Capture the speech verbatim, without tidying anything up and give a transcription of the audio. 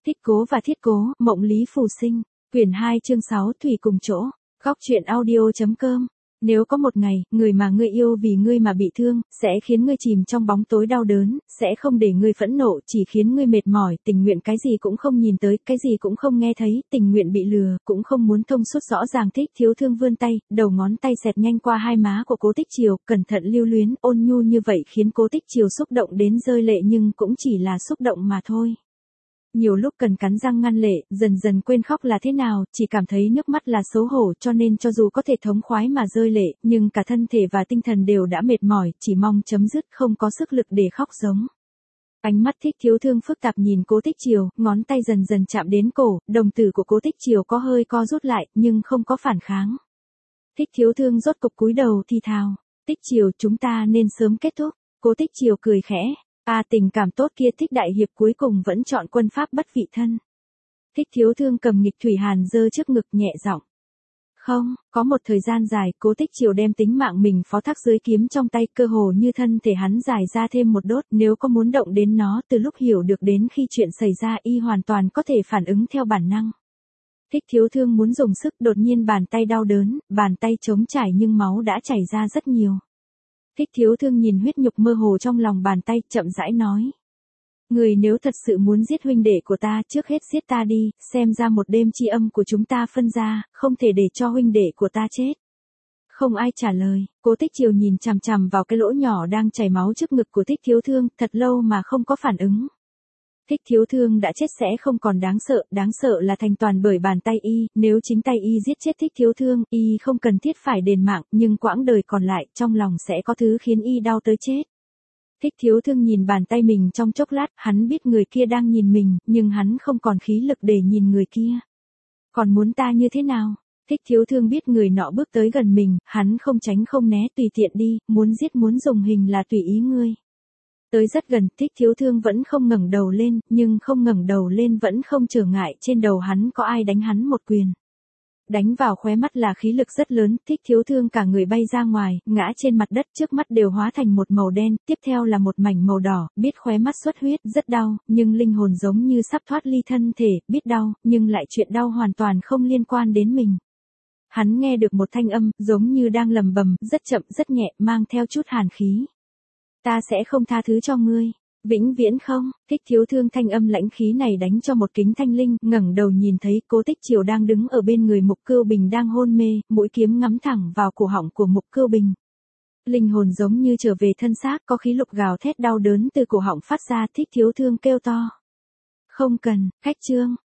Thích Cố và Thiết Cố, Mộng Lý Phù Sinh, quyển hai chương sáu Thủy cùng chỗ, góc truyện audio.com. Nếu có một ngày, người mà ngươi yêu vì ngươi mà bị thương, sẽ khiến ngươi chìm trong bóng tối đau đớn, sẽ không để ngươi phẫn nộ, chỉ khiến ngươi mệt mỏi, tình nguyện cái gì cũng không nhìn tới, cái gì cũng không nghe thấy, tình nguyện bị lừa, cũng không muốn thông suốt rõ ràng. Thích Thiếu Thương vươn tay, đầu ngón tay xẹt nhanh qua hai má của Cố Tích Triều, cẩn thận lưu luyến, ôn nhu như vậy khiến Cố Tích Triều xúc động đến rơi lệ, nhưng cũng chỉ là xúc động mà thôi. Nhiều lúc cần cắn răng ngăn lệ, dần dần quên khóc là thế nào, chỉ cảm thấy nước mắt là xấu hổ, cho nên cho dù có thể thống khoái mà rơi lệ, nhưng cả thân thể và tinh thần đều đã mệt mỏi, chỉ mong chấm dứt, không có sức lực để khóc giống. Ánh mắt Thích Thiếu Thương phức tạp nhìn Cố Tích Triều, ngón tay dần dần chạm đến cổ, đồng tử của Cố Tích Triều có hơi co rút lại, nhưng không có phản kháng. Thích Thiếu Thương rốt cục cúi đầu thì thào, Tích Triều, chúng ta nên sớm kết thúc. Cố Tích Triều cười khẽ. À, tình cảm tốt kia. Thích đại hiệp cuối cùng vẫn chọn quân pháp bất vị thân. Thích Thiếu Thương cầm nghịch thủy hàn giơ trước ngực nhẹ giọng. Không, có một thời gian dài, Cố Tích Triều đem tính mạng mình phó thác dưới kiếm trong tay, cơ hồ như thân thể hắn dài ra thêm một đốt, nếu có muốn động đến nó, từ lúc hiểu được đến khi chuyện xảy ra, y hoàn toàn có thể phản ứng theo bản năng. Thích Thiếu Thương muốn dùng sức, đột nhiên bàn tay đau đớn, bàn tay trống trải nhưng máu đã chảy ra rất nhiều. Thích Thiếu Thương nhìn huyết nhục mơ hồ trong lòng bàn tay, chậm rãi nói. Người nếu thật sự muốn giết huynh đệ của ta, trước hết giết ta đi, xem ra một đêm tri âm của chúng ta phân ra, không thể để cho huynh đệ của ta chết. Không ai trả lời, Cố Tích Triều nhìn chằm chằm vào cái lỗ nhỏ đang chảy máu trước ngực của Thích Thiếu Thương, thật lâu mà không có phản ứng. Thích Thiếu Thương đã chết sẽ không còn đáng sợ, đáng sợ là thành toàn bởi bàn tay y, nếu chính tay y giết chết Thích Thiếu Thương, y không cần thiết phải đền mạng, nhưng quãng đời còn lại, trong lòng sẽ có thứ khiến y đau tới chết. Thích Thiếu Thương nhìn bàn tay mình trong chốc lát, hắn biết người kia đang nhìn mình, nhưng hắn không còn khí lực để nhìn người kia. Còn muốn ta như thế nào? Thích Thiếu Thương biết người nọ bước tới gần mình, hắn không tránh không né, tùy tiện đi, muốn giết muốn dùng hình là tùy ý ngươi. Tới rất gần, Thích Thiếu Thương vẫn không ngẩng đầu lên, nhưng không ngẩng đầu lên vẫn không trở ngại, trên đầu hắn có ai đánh hắn một quyền. Đánh vào khóe mắt là khí lực rất lớn, Thích Thiếu Thương cả người bay ra ngoài, ngã trên mặt đất, trước mắt đều hóa thành một màu đen, tiếp theo là một mảnh màu đỏ, biết khóe mắt xuất huyết, rất đau, nhưng linh hồn giống như sắp thoát ly thân thể, biết đau, nhưng lại chuyện đau hoàn toàn không liên quan đến mình. Hắn nghe được một thanh âm, giống như đang lầm bầm, rất chậm, rất nhẹ, mang theo chút hàn khí. Ta sẽ không tha thứ cho ngươi. Vĩnh viễn không. Thích Thiếu Thương thanh âm lãnh khí này đánh cho một kính thanh linh, ngẩng đầu nhìn thấy Cố Tích Triều đang đứng ở bên người Mục Cưu Bình đang hôn mê, mũi kiếm ngắm thẳng vào cổ họng của Mục Cưu Bình. Linh hồn giống như trở về thân xác, có khí lục gào thét đau đớn từ cổ họng phát ra. Thích Thiếu Thương kêu to. Không cần, cách chương.